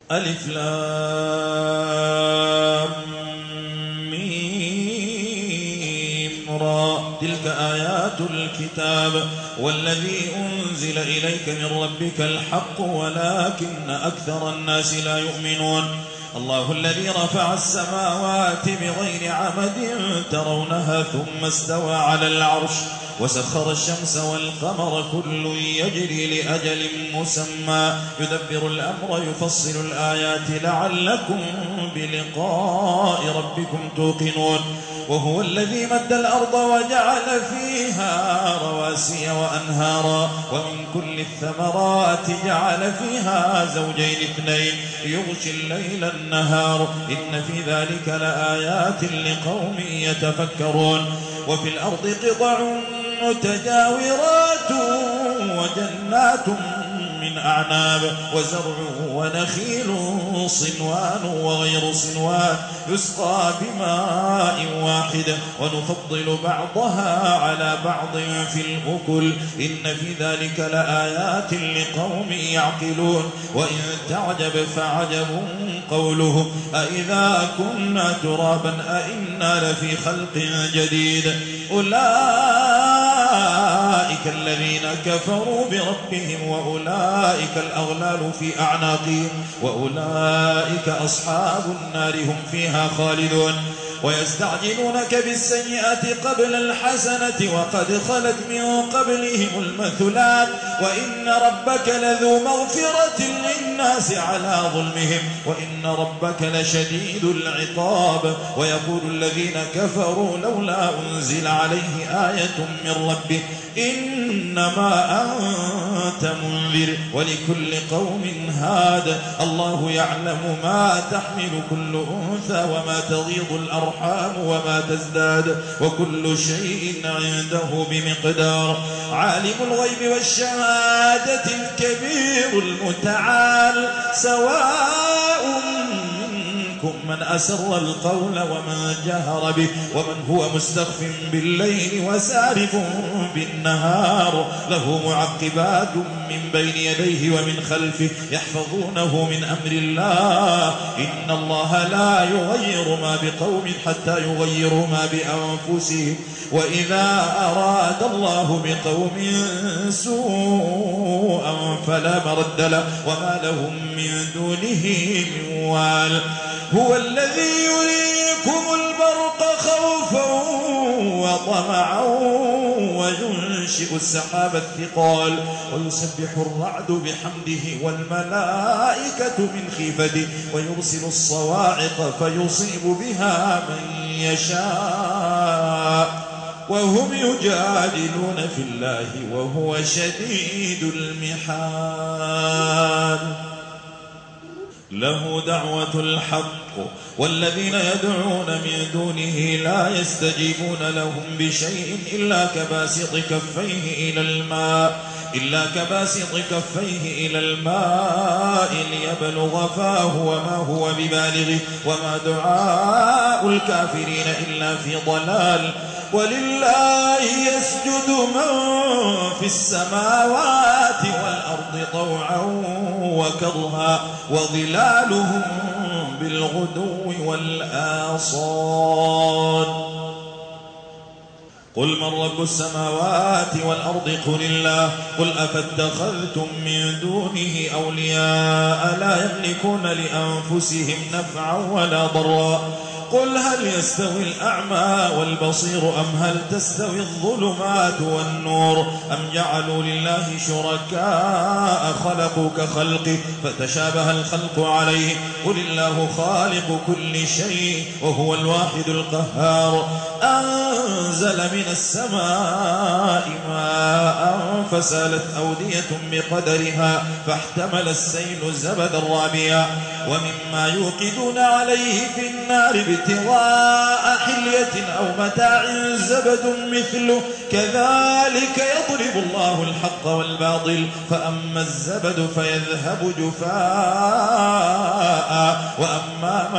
ألف لام ميم را تلك آيات الكتاب والذي أنزل إليك من ربك الحق ولكن أكثر الناس لا يؤمنون الله الذي رفع السماوات بغير عمد ترونها ثم استوى على العرش وسخر الشمس والقمر كل يجري لأجل مسمى يدبر الأمر يفصل الآيات لعلكم بلقاء ربكم توقنون وهو الذي مد الأرض وجعل فيها رواسي وأنهارا ومن كل الثمرات جعل فيها زوجين اثنين يغشي الليل النهار إن في ذلك لآيات لقوم يتفكرون وفي الأرض قطع متجاورات وجنات من أعناب وزرع ونخيل صنوان وغير صنوان يسقى بماء واحد ونفضل بعضها على بعض في الأكل إن في ذلك لآيات لقوم يعقلون وإن تعجب فعجب قوله أإذا كنا ترابا أإنا لفي خلق جديد أولئك الذين كفروا بربهم وأولئك الأغلال في أعناقهم وأولئك أصحاب النار هم فيها خالدون ويستعجلونك بالسيئة قبل الحسنة وقد خلت من قبلهم المثلات وإن ربك لذو مغفرة للناس على ظلمهم وإن ربك لشديد العقاب ويقول الذين كفروا لولا أنزل عليه آية من ربه إنما أنت منذر ولكل قوم هاد الله يعلم ما تحمل كل أنثى وما تغيض الأرحام وما تزداد وكل شيء عنده بمقدار عالم الغيب والشهادة الكبير المتعال سواء من أسر القول ومن جهر به ومن هو مستخف بالليل وسارب بالنهار له معقبات من بين يديه ومن خلفه يحفظونه من أمر الله إن الله لا يغير ما بقوم حتى يغيروا ما بأنفسهم وإذا أراد الله بقوم سوءا فلا مرد له وما لهم من دونه من وال هو الذي يريكم البرق خوفا وطمعا وينشئ السحاب الثقال ويسبح الرعد بحمده والملائكة من خيفته ويرسل الصواعق فيصيب بها من يشاء وهم يجادلون في الله وهو شديد المحال له دعوة الحق والذين يدعون من دونه لا يستجيبون لهم بشيء إلا كباسط كفيه إلى الماء ليبلغ فاه وما هو ببالغه وما دعاء الكافرين إلا في ضلال ولله يسجد من في السماوات والأرض طوعا وكرها وظلالهم بالغدو والآصال قل من رب السماوات والأرض قل الله قل أفاتخذتم من دونه أولياء لا يملكون لأنفسهم نفعا ولا ضرا قل هل يستوي الأعمى والبصير أم هل تستوي الظلمات والنور أم جعلوا لله شركاء خلقوا كخلقه فتشابه الخلق عليه قل الله خالق كل شيء وهو الواحد القهار أنزل من السماء ماء فسالت أودية بقدرها فاحتمل السيل زبدا رابيا ومما يوقدون عليه في النار ابتغاء حلية أو متاع زبد مثله كذلك يضرب الله الحق والباطل فأما الزبد فيذهب جفاء وأما ما ينفع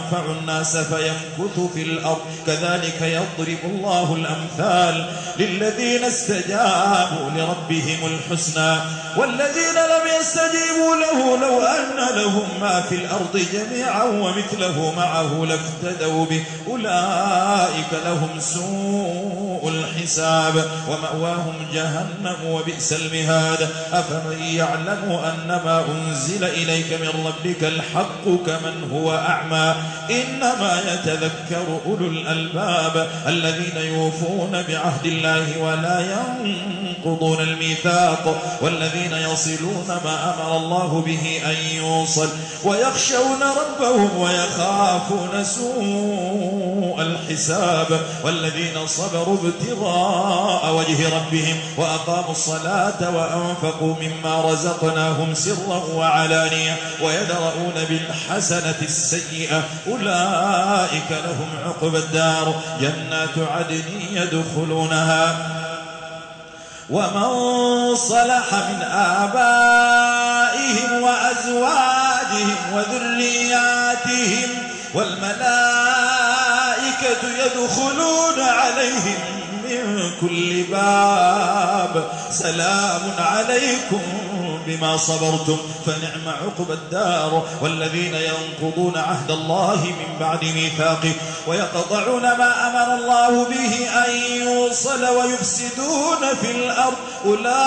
ينفع الناس فيمكث في الأرض كذلك يضرب الله الأمثال للذين استجابوا لربهم الحسنى والذين لم يستجيبوا له لو أن لهم ما في الأرض جميعا ومثله معه لافتدوا به أولئك لهم سوء الحساب ومأواهم جهنم وبئس المهاد أفمن يعلم أنما أنزل إليك من ربك الحق كمن هو أعمى إنما يتذكر أولو الألباب الذين يوفون بعهد الله ولا ينقضون الميثاق والذين يصلون ما أمر الله به أن يوصل ويخشون ربهم ويخافون سوء الحساب والذين صبروا ابتغاء وجه ربهم وأقاموا الصلاة وأنفقوا مما رزقناهم سرا وعلانية ويدرؤون بالحسنة السيئة أولئك لهم عقبى الدار جنات عدن يدخلونها ومن صلح من آبائهم وأزواجهم وذرياتهم والملائكة يدخلون عليهم من كل باب سلام عليكم بما صبرتم فنعم عقبى الدار والذين ينقضون عهد الله من بعد ميثاقه ويقطعون ما أمر الله به أن يوصل ويفسدون في الأرض أولئك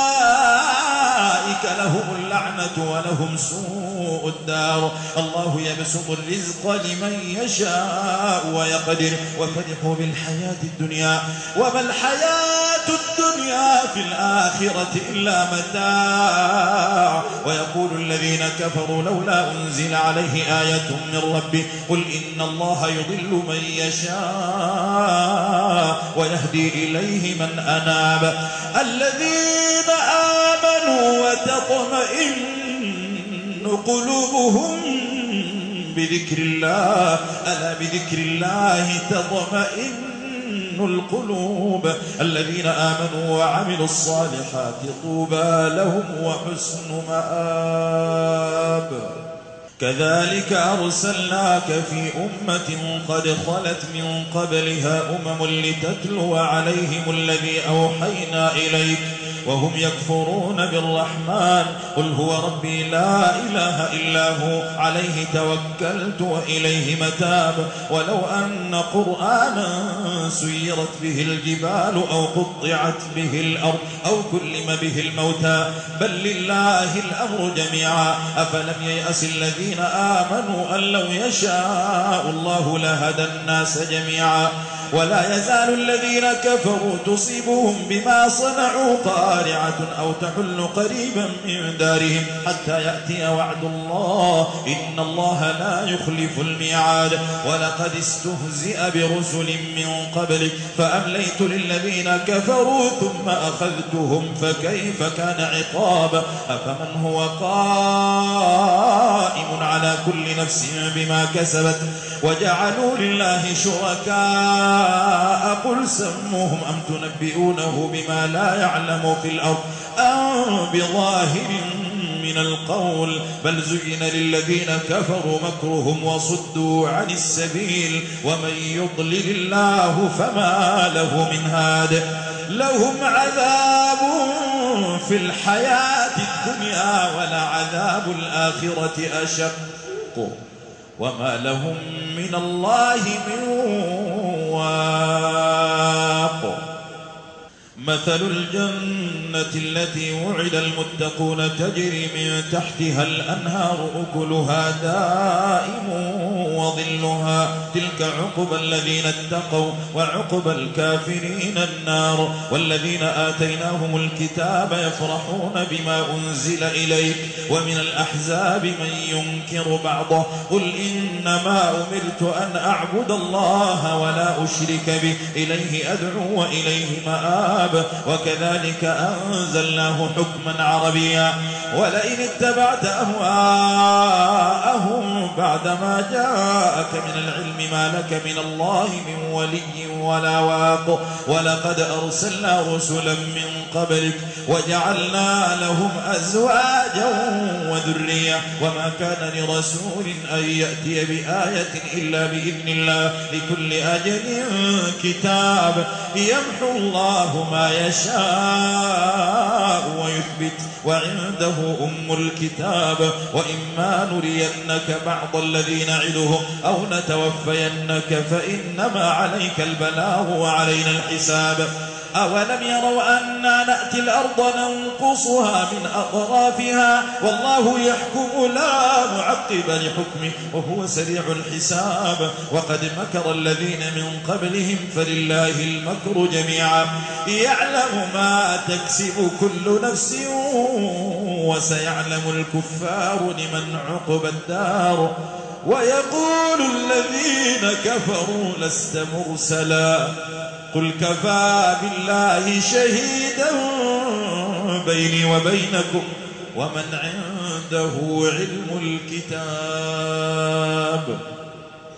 لهم اللعنة ولهم سوء الدار الله يبسط الرزق لمن يشاء ويقدر وفرحوا بالحياة الدنيا وما الحياة الدنيا في الآخرة إلا متاع ويقول الذين كفروا لولا أنزل عليه آية من ربه قل إن الله يضل من يشاء ويهدي إليه من أناب الذين آمنوا وتطمئن قلوبهم بذكر الله ألا بذكر الله تطمئن القلوب الذين آمنوا وعملوا الصالحات طوبى لهم وحسن مآب كذلك أرسلناك في أمة قد خلت من قبلها لتتلو عليهم الذي أوحينا إليك وهم يكفرون بالرحمن قل هو ربي لا إله إلا هو عليه توكلت وإليه متاب ولو أن قرآنا سيرت به الجبال أو قطعت به الأرض أو كلم به الموتى بل لله الأمر جميعا أفلم ييأس الذين آمنوا أن لو يشاء الله لهدى الناس جميعا ولا يزال الذين كفروا تصيبهم بما صنعوا قارعة أو تحل قريبا من دارهم حتى يأتي وعد الله إن الله لا يخلف الميعاد ولقد استهزئ برسل من قبلك فأمليت للذين كفروا ثم أخذتهم فكيف كان عقاب أفمن هو قائم على كل نفس بما كسبت وجعلوا لله شركاء قل سموهم أم تنبئونه بما لا يعلم في الأرض أم بظاهر من القول بل زين للذين كفروا مكرهم وصدوا عن السبيل ومن يضلل الله فما له من هاد لهم عذاب في الحياة الدنيا ولعذاب الآخرة أشق وما لهم من الله من واق مثل الجنة التي وعد المتقون تجري من تحتها الأنهار أكلها دائم وظلها تلك عقبى الذين اتقوا وعقبى الكافرين النار والذين آتيناهم الكتاب يفرحون بما أنزل إليك ومن الأحزاب من ينكر بعضه قل إنما أمرت أن أعبد الله ولا أشرك به إليه أدعو وإليه مآب وكذلك أنزلناه حكما عربيا ولئن اتبعت أهواءهم بعد بعدما جاءك من العلم ما لك من الله من ولي ولا واق ولقد أرسلنا رسلا من قبلك وجعلنا لهم أزواجا وذرية وما كان لرسول أن يأتي بآية إلا بإذن الله لكل أجل كتاب يمحو الله ما يشاء ويثبت وعنده أم الكتاب وإما نرينك بعض الذي نعدهم أو نتوفينك فإنما عليك البلاغ وعلينا الحساب أولم يروا أنا نأتي الأرض ننقصها من أطرافها والله يحكم لا معقب لحكمه وهو سريع الحساب وقد مكر الذين من قبلهم فلله المكر جميعا يعلم ما تكسب كل نفس وسيعلم الكفار لمن عقب الدار ويقول الذين كفروا لست مرسلا قل كفى بالله شهيدا بيني وبينكم ومن عنده علم الكتاب